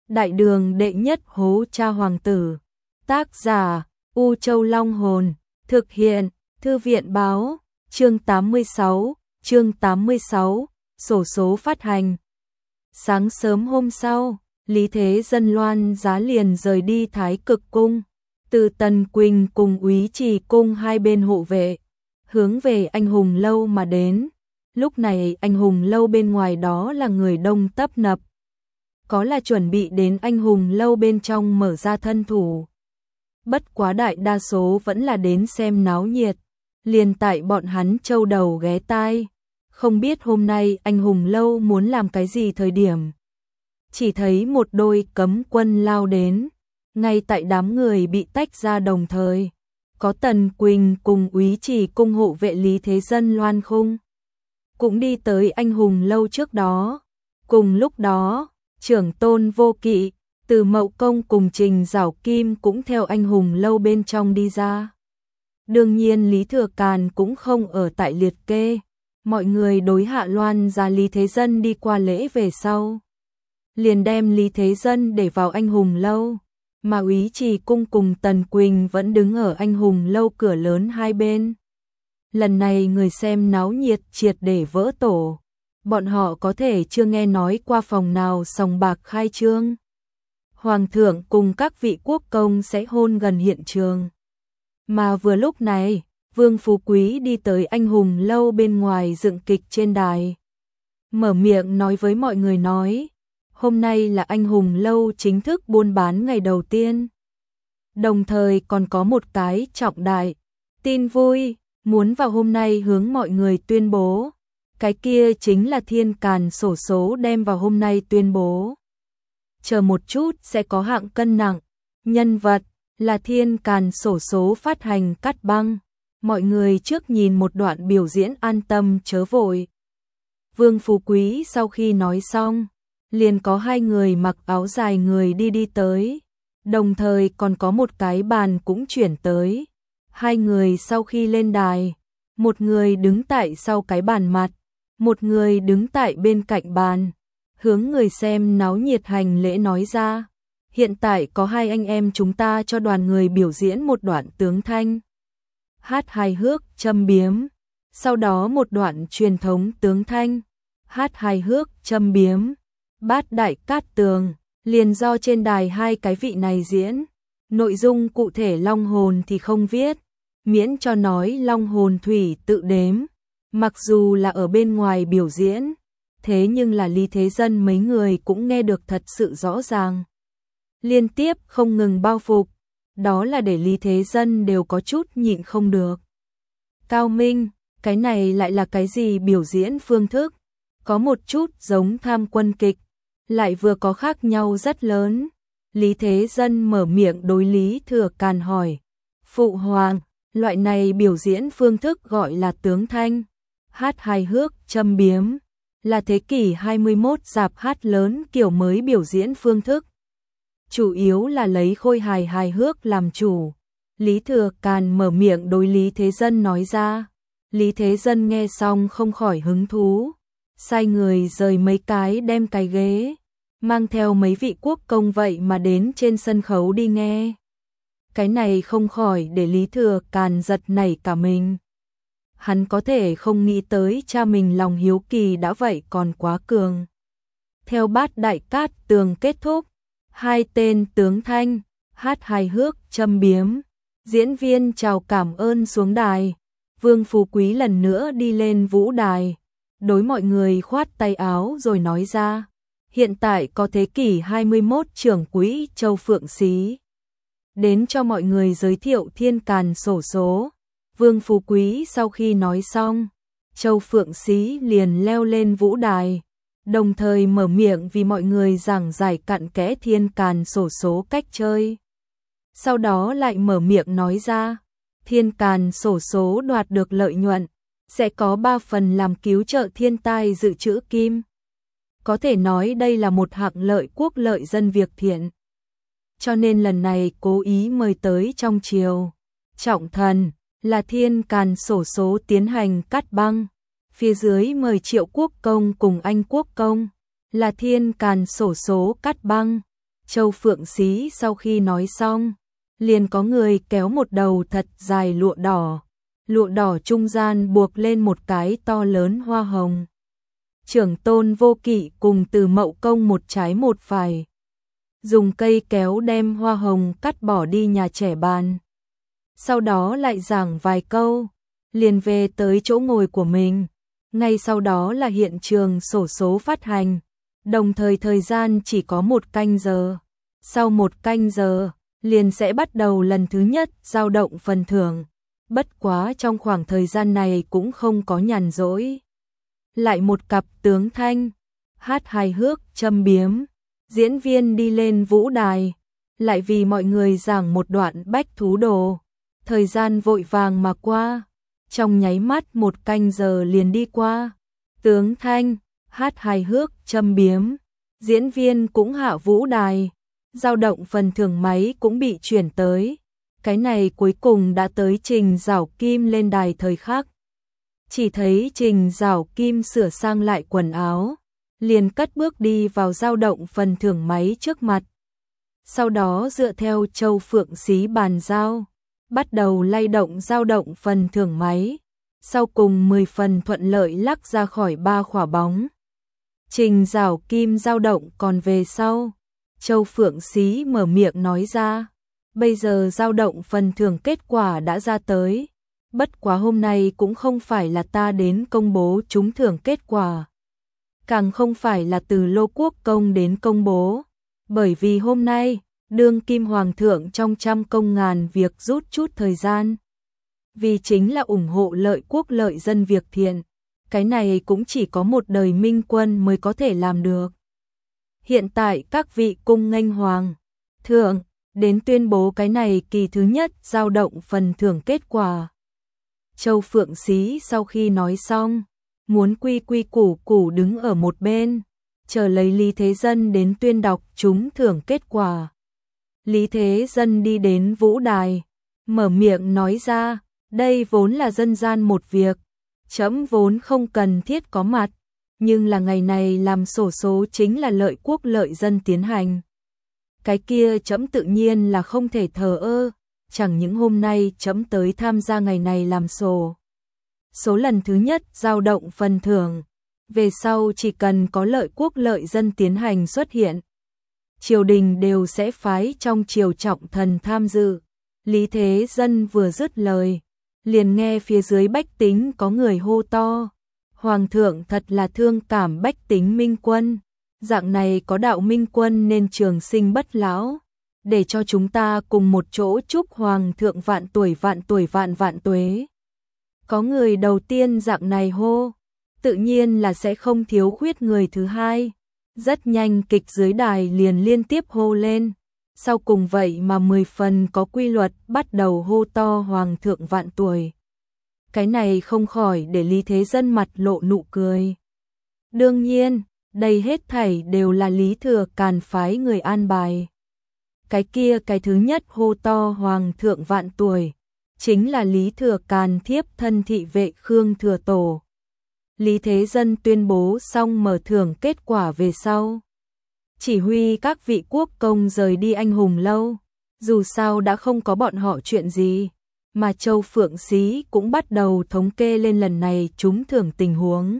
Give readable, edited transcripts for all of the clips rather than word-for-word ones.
Đại đường đệ nhất hố cha hoàng tử. Tác giả U Châu Long Hồn. Thực hiện Thư viện báo. Chương 86. Xổ số phát hành. Sáng sớm hôm sau, Lý Thế Dân loan giá liền rời đi Thái Cực Cung. Từ Tần Quỳnh cùng Úy Trì Cung hai bên hộ vệ, hướng về Anh Hùng Lâu mà đến. Lúc này Anh Hùng Lâu bên ngoài đó là người đông tấp nập. Có là chuẩn bị đến Anh Hùng Lâu bên trong mở ra thân thủ. Bất quá đại đa số vẫn là đến xem náo nhiệt. Liền tại bọn hắn châu đầu ghé tai. Không biết hôm nay Anh Hùng Lâu muốn làm cái gì thời điểm. Chỉ thấy một đôi cấm quân lao đến. Ngay tại đám người bị tách ra đồng thời. Có Tần Quỳnh cùng Úy Trì Cung hộ vệ Lý Thế Dân loan khung. Cũng đi tới Anh Hùng Lâu trước đó. Cùng lúc đó, Trưởng Tôn Vô Kỵ, Từ Mậu Công cùng Trình Giảo Kim cũng theo Anh Hùng Lâu bên trong đi ra. Đương nhiên Lý Thừa Càn cũng không ở tại liệt kê. Mọi người đối hạ loan ra Lý Thế Dân đi qua lễ về sau. Liền đem Lý Thế Dân để vào Anh Hùng Lâu. Mà Úy Trì Cung cùng Tần Quỳnh vẫn đứng ở Anh Hùng Lâu cửa lớn hai bên. Lần này người xem náo nhiệt triệt để vỡ tổ. Bọn họ có thể chưa nghe nói qua phòng nào sòng bạc khai trương. Hoàng thượng cùng các vị quốc công sẽ hôn gần hiện trường. Mà vừa lúc này, Vương Phú Quý đi tới Anh Hùng Lâu bên ngoài dựng kịch trên đài. Mở miệng nói với mọi người nói, hôm nay là Anh Hùng Lâu chính thức buôn bán ngày đầu tiên. Đồng thời còn có một cái trọng đại tin vui, muốn vào hôm nay hướng mọi người tuyên bố. Cái kia chính là Thiên Càn xổ số đem vào hôm nay tuyên bố. Chờ một chút sẽ có hạng cân nặng, nhân vật là Thiên Càn xổ số phát hành cắt băng. Mọi người trước nhìn một đoạn biểu diễn an tâm chớ vội. Vương Phú Quý sau khi nói xong, liền có hai người mặc áo dài người đi tới. Đồng thời còn có một cái bàn cũng chuyển tới. Hai người sau khi lên đài, một người đứng tại sau cái bàn mặt, một người đứng tại bên cạnh bàn, hướng người xem náo nhiệt hành lễ nói ra. Hiện tại có hai anh em chúng ta cho đoàn người biểu diễn một đoạn tướng thanh. Hát hài hước, châm biếm. Sau đó một đoạn truyền thống tướng thanh. Hát hài hước, châm biếm. Bát Đại Cát Tường, liền do trên đài hai cái vị này diễn. Nội dung cụ thể long hồn thì không viết, miễn cho nói long hồn thủy tự đếm. Mặc dù là ở bên ngoài biểu diễn, thế nhưng là Lý Thế Dân mấy người cũng nghe được thật sự rõ ràng. Liên tiếp không ngừng bao phục, đó là để Lý Thế Dân đều có chút nhịn không được. Cao minh, cái này lại là cái gì biểu diễn phương thức? Có một chút giống tham quân kịch, lại vừa có khác nhau rất lớn. Lý Thế Dân mở miệng đối Lý Thừa Càn hỏi. Phụ hoàng, loại này biểu diễn phương thức gọi là tướng thanh. Hát hài hước, châm biếm, là thế kỷ 21 rạp hát lớn kiểu mới biểu diễn phương thức. Chủ yếu là lấy khôi hài hài hước làm chủ. Lý Thừa Càn mở miệng đối Lý Thế Dân nói ra. Lý Thế Dân nghe xong không khỏi hứng thú. Sai người rời mấy cái đem cái ghế, mang theo mấy vị quốc công vậy mà đến trên sân khấu đi nghe. Cái này không khỏi để Lý Thừa Càn giật nảy cả mình. Hắn có thể không nghĩ tới cha mình lòng hiếu kỳ đã vậy còn quá cường. Theo Bát Đại Cát Tường kết thúc, hai tên tướng thanh, hát hài hước, châm biếm, diễn viên chào cảm ơn xuống đài. Vương Phú Quý lần nữa đi lên vũ đài, đối mọi người khoát tay áo rồi nói ra. Hiện tại có thế kỷ 21 trưởng quỹ Châu Phượng Xí đến cho mọi người giới thiệu Thiên Càn xổ số. Vương Phú Quý sau khi nói xong, Châu Phượng Xí liền leo lên vũ đài, đồng thời mở miệng vì mọi người giảng giải cặn kẽ Thiên Càn xổ số cách chơi. Sau đó lại mở miệng nói ra, Thiên Càn xổ số đoạt được lợi nhuận, sẽ có 3 phần làm cứu trợ thiên tai dự trữ kim. Có thể nói đây là một hạng lợi quốc lợi dân việc thiện. Cho nên lần này cố ý mời tới trong triều trọng thần là Thiên Càn xổ số tiến hành cắt băng. Phía dưới mời Triệu Quốc công cùng Anh Quốc công là Thiên Càn xổ số cắt băng. Châu Phượng Xí sau khi nói xong, liền có người kéo một đầu thật dài lụa đỏ trung gian buộc lên một cái to lớn hoa hồng. Trưởng Tôn Vô Kỵ cùng Từ Mậu Công một trái một phải, dùng cây kéo đem hoa hồng cắt bỏ đi nhà trẻ bàn. Sau đó lại giảng vài câu, liền về tới chỗ ngồi của mình. Ngay sau đó là hiện trường xổ số phát hành, đồng thời thời gian chỉ có 1 canh giờ. Sau 1 canh giờ, liền sẽ bắt đầu lần thứ nhất dao động phần thưởng. Bất quá trong khoảng thời gian này cũng không có nhàn rỗi. Lại một cặp tướng thanh, hát hài hước, châm biếm, diễn viên đi lên vũ đài, lại vì mọi người giảng một đoạn bách thú đồ. Thời gian vội vàng mà qua, trong nháy mắt 1 canh giờ liền đi qua. Tướng thanh, hát hài hước, châm biếm, diễn viên cũng hạ vũ đài, dao động phần thưởng máy cũng bị chuyển tới. Cái này cuối cùng đã tới Trình Giảo Kim lên đài thời khắc. Chỉ thấy Trình Giảo Kim sửa sang lại quần áo, liền cất bước đi vào dao động phần thưởng máy trước mặt. Sau đó dựa theo Châu Phượng Xí bàn giao, bắt đầu lay động dao động phần thưởng máy. Sau cùng 10 phần thuận lợi lắc ra khỏi 3 quả bóng. Trình Giảo Kim dao động còn về sau. Châu Phượng Xí mở miệng nói ra, bây giờ dao động phần thưởng kết quả đã ra tới. Bất quá hôm nay cũng không phải là ta đến công bố trúng thưởng kết quả. Càng không phải là từ Lô Quốc Công đến công bố. Bởi vì hôm nay, đương kim hoàng thượng trong trăm công ngàn việc rút chút thời gian. Vì chính là ủng hộ lợi quốc lợi dân việc thiện. Cái này cũng chỉ có một đời minh quân mới có thể làm được. Hiện tại các vị cung nghênh hoàng thượng đến tuyên bố cái này kỳ thứ nhất dao động phần thưởng kết quả. Châu Phượng Xí sau khi nói xong, muốn quy quy củ củ đứng ở một bên, chờ lấy Lý Thế Dân đến tuyên đọc trúng thưởng kết quả. Lý Thế Dân đi đến vũ đài, mở miệng nói ra, đây vốn là dân gian một việc, trẫm vốn không cần thiết có mặt, nhưng là ngày này làm xổ số chính là lợi quốc lợi dân tiến hành. Cái kia trẫm tự nhiên là không thể thờ ơ, chẳng những hôm nay trẫm tới tham gia ngày này làm sổ. Số lần thứ nhất dao động phần thưởng, về sau chỉ cần có lợi quốc lợi dân tiến hành xuất hiện, triều đình đều sẽ phái trong triều trọng thần tham dự. Lý Thế Dân vừa dứt lời, liền nghe phía dưới bách tính có người hô to, hoàng thượng thật là thương cảm bách tính minh quân, dạng này có đạo minh quân nên trường sinh bất lão, để cho chúng ta cùng một chỗ chúc hoàng thượng vạn tuổi vạn tuế. Có người đầu tiên dạng này hô, tự nhiên là sẽ không thiếu khuyết người thứ hai. Rất nhanh kịch dưới đài liền liên tiếp hô lên. Sau cùng vậy mà 10 phần có quy luật bắt đầu hô to hoàng thượng vạn tuổi. Cái này không khỏi để Lý Thế Dân mặt lộ nụ cười. Đương nhiên, đây hết thảy đều là Lý Thừa Càn phái người an bài. Cái kia cái thứ nhất hô to hoàng thượng vạn tuổi, chính là Lý Thừa Càn thiếp thân thị vệ Khương Thừa Tổ. Lý Thế Dân tuyên bố xong mở thưởng kết quả về sau, chỉ huy các vị quốc công rời đi anh hùng lâu, dù sao đã không có bọn họ chuyện gì, mà Châu Phượng Xí cũng bắt đầu thống kê lên lần này trúng thưởng tình huống.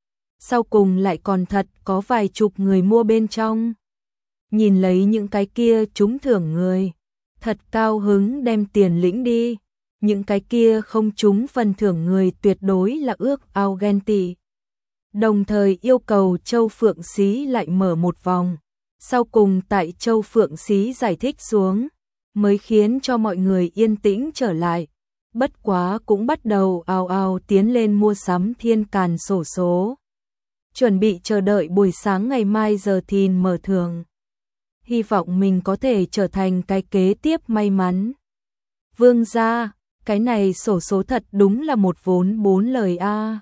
Sau cùng lại còn thật có vài chục người mua bên trong. Nhìn lấy những cái kia trúng thưởng người, thật cao hứng đem tiền lĩnh đi. Những cái kia không trúng phần thưởng người tuyệt đối là ước ao ghen tị. Đồng thời yêu cầu Châu Phượng Xí lại mở một vòng. Sau cùng tại Châu Phượng Xí giải thích xuống, mới khiến cho mọi người yên tĩnh trở lại. Bất quá cũng bắt đầu ào ào tiến lên mua sắm thiên càn xổ số. Chuẩn bị chờ đợi buổi sáng ngày mai giờ thìn mở thưởng. Hy vọng mình có thể trở thành cái kế tiếp may mắn. Vương gia, cái này xổ số thật đúng là một vốn 4 lời a.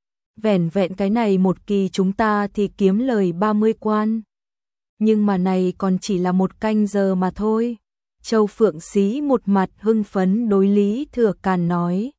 Vẻn vẹn cái này một kỳ chúng ta thì kiếm lời 30 quan. Nhưng mà này còn chỉ là một canh giờ mà thôi. Châu Phượng Xí một mặt hưng phấn đối Lý Thừa Càn nói.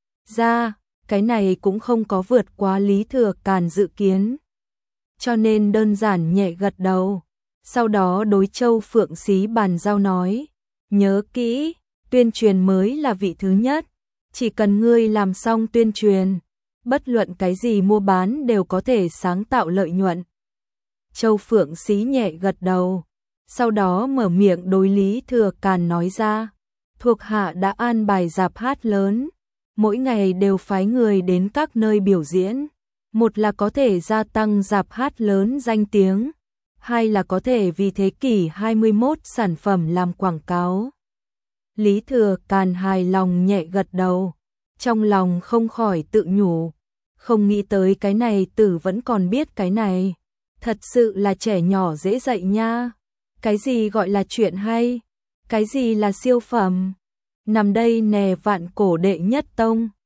Ra, cái này cũng không có vượt quá Lý Thừa Càn dự kiến. Cho nên đơn giản nhẹ gật đầu. Sau đó đối Châu Phượng Xí bàn giao nói, nhớ kỹ, tuyên truyền mới là vị thứ nhất, chỉ cần ngươi làm xong tuyên truyền, bất luận cái gì mua bán đều có thể sáng tạo lợi nhuận. Châu Phượng Xí nhẹ gật đầu, sau đó mở miệng đối Lý Thừa Càn nói ra, thuộc hạ đã an bài rạp hát lớn, mỗi ngày đều phái người đến các nơi biểu diễn, một là có thể gia tăng rạp hát lớn danh tiếng, hai là có thể vì thế kỷ 21 sản phẩm làm quảng cáo. Lý Thừa Càn hài lòng nhẹ gật đầu, trong lòng không khỏi tự nhủ, không nghĩ tới cái này tử vẫn còn biết cái này, thật sự là trẻ nhỏ dễ dạy nha. Cái gì gọi là chuyện hay, cái gì là siêu phẩm, nằm đây nè vạn cổ đệ nhất tông.